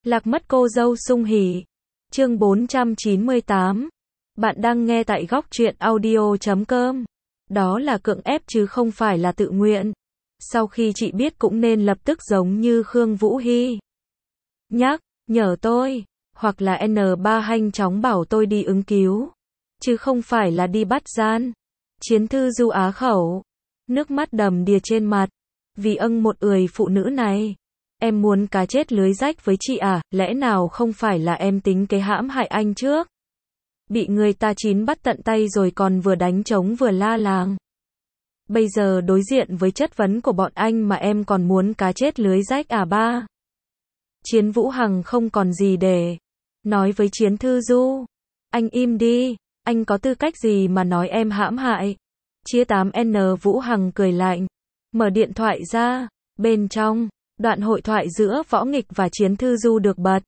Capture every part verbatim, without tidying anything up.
Lạc mất cô dâu sung hỉ. Chương bốn trăm chín mươi tám. Bạn đang nghe tại góc truyện audio chấm com. Đó là cưỡng ép chứ không phải là tự nguyện. Sau khi chị biết cũng nên lập tức giống như Khương Vũ Hy. Nhắc, nhở tôi, hoặc là en ba nhanh chóng bảo tôi đi ứng cứu. Chứ không phải là đi bắt gian. Chiến thư Du á khẩu. Nước mắt đầm đìa trên mặt. Vì âng một ười phụ nữ này. Em muốn cá chết lưới rách với chị à, lẽ nào không phải là em tính kế hãm hại anh trước? Bị người ta chín bắt tận tay rồi còn vừa đánh trống vừa la làng. Bây giờ đối diện với chất vấn của bọn anh mà em còn muốn cá chết lưới rách à ba? Chiến Vũ Hằng không còn gì để nói với Chiến Thư Du. Anh im đi, anh có tư cách gì mà nói em hãm hại? Chia tám N Vũ Hằng cười lạnh, mở điện thoại ra, bên trong, đoạn hội thoại giữa Võ Nghịch và Chiến Thư Du được bật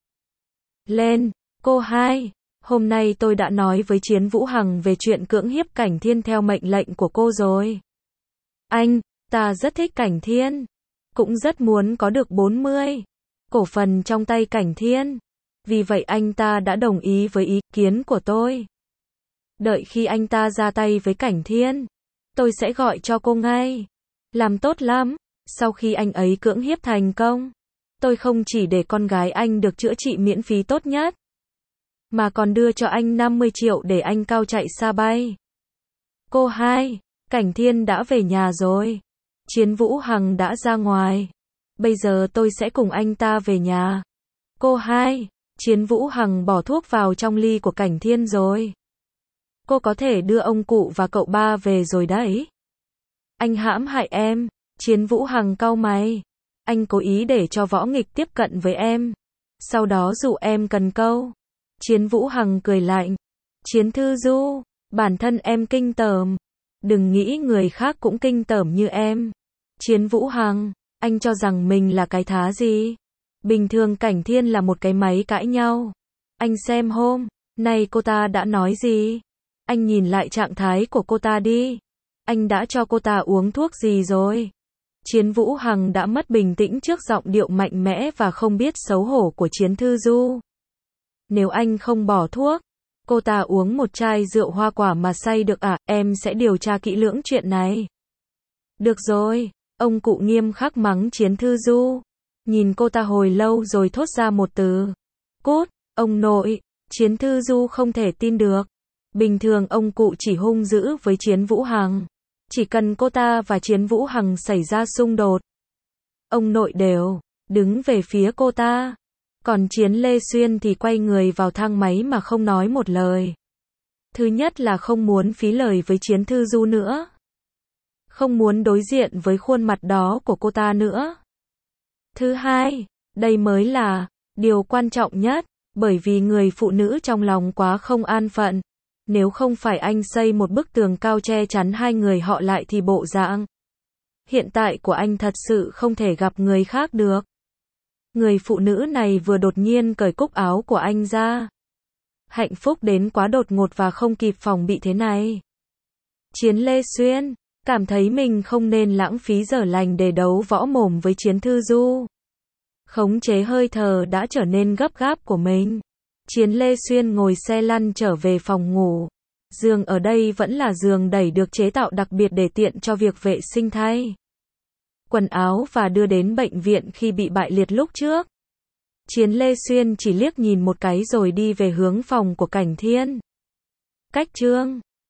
lên. Cô hai, hôm nay tôi đã nói với Chiến Vũ Hằng về chuyện cưỡng hiếp Cảnh Thiên theo mệnh lệnh của cô rồi. Anh, ta rất thích Cảnh Thiên, cũng rất muốn có được bốn mươi cổ phần trong tay Cảnh Thiên. Vì vậy anh ta đã đồng ý với ý kiến của tôi. Đợi khi anh ta ra tay với Cảnh Thiên, tôi sẽ gọi cho cô ngay. Làm tốt lắm. Sau khi anh ấy cưỡng hiếp thành công, tôi không chỉ để con gái anh được chữa trị miễn phí tốt nhất, mà còn đưa cho anh năm mươi triệu để anh cao chạy xa bay. Cô hai, Cảnh Thiên đã về nhà rồi. Chiến Vũ Hằng đã ra ngoài. Bây giờ tôi sẽ cùng anh ta về nhà. Cô hai, Chiến Vũ Hằng bỏ thuốc vào trong ly của Cảnh Thiên rồi. Cô có thể đưa ông cụ và cậu ba về rồi đấy. Anh hãm hại em. Chiến Vũ Hằng cau mày. Anh cố ý để cho Võ Nghịch tiếp cận với em. Sau đó dụ em cần câu. Chiến Vũ Hằng cười lạnh. Chiến Thư Du, bản thân em kinh tởm. Đừng nghĩ người khác cũng kinh tởm như em. Chiến Vũ Hằng, anh cho rằng mình là cái thá gì? Bình thường Cảnh Thiên là một cái máy cãi nhau. Anh xem hôm nay cô ta đã nói gì? Anh nhìn lại trạng thái của cô ta đi. Anh đã cho cô ta uống thuốc gì rồi? Chiến Vũ Hằng đã mất bình tĩnh trước giọng điệu mạnh mẽ và không biết xấu hổ của Chiến Thư Du. Nếu anh không bỏ thuốc, cô ta uống một chai rượu hoa quả mà say được à, em sẽ điều tra kỹ lưỡng chuyện này. Được rồi, ông cụ nghiêm khắc mắng Chiến Thư Du. Nhìn cô ta hồi lâu rồi thốt ra một từ. Cút, ông nội. Chiến Thư Du không thể tin được. Bình thường ông cụ chỉ hung dữ với Chiến Vũ Hằng. Chỉ cần cô ta và Chiến Vũ Hằng xảy ra xung đột, ông nội đều đứng về phía cô ta. Còn Chiến Lê Xuyên thì quay người vào thang máy mà không nói một lời. Thứ nhất là không muốn phí lời với Chiến Thư Du nữa. Không muốn đối diện với khuôn mặt đó của cô ta nữa. Thứ hai, đây mới là điều quan trọng nhất, bởi vì người phụ nữ trong lòng quá không an phận. Nếu không phải anh xây một bức tường cao che chắn hai người họ lại thì bộ dạng hiện tại của anh thật sự không thể gặp người khác được. Người phụ nữ này vừa đột nhiên cởi cúc áo của anh ra. Hạnh phúc đến quá đột ngột và không kịp phòng bị thế này. Chiến Lê Xuyên cảm thấy mình không nên lãng phí giờ lành để đấu võ mồm với Chiến Thư Du. Khống chế hơi thở đã trở nên gấp gáp của mình. Chiến Lê Xuyên ngồi xe lăn trở về phòng ngủ. Giường ở đây vẫn là giường đẩy được chế tạo đặc biệt để tiện cho việc vệ sinh thay quần áo và đưa đến bệnh viện khi bị bại liệt lúc trước. Chiến Lê Xuyên chỉ liếc nhìn một cái rồi đi về hướng phòng của Cảnh Thiên. Cách chương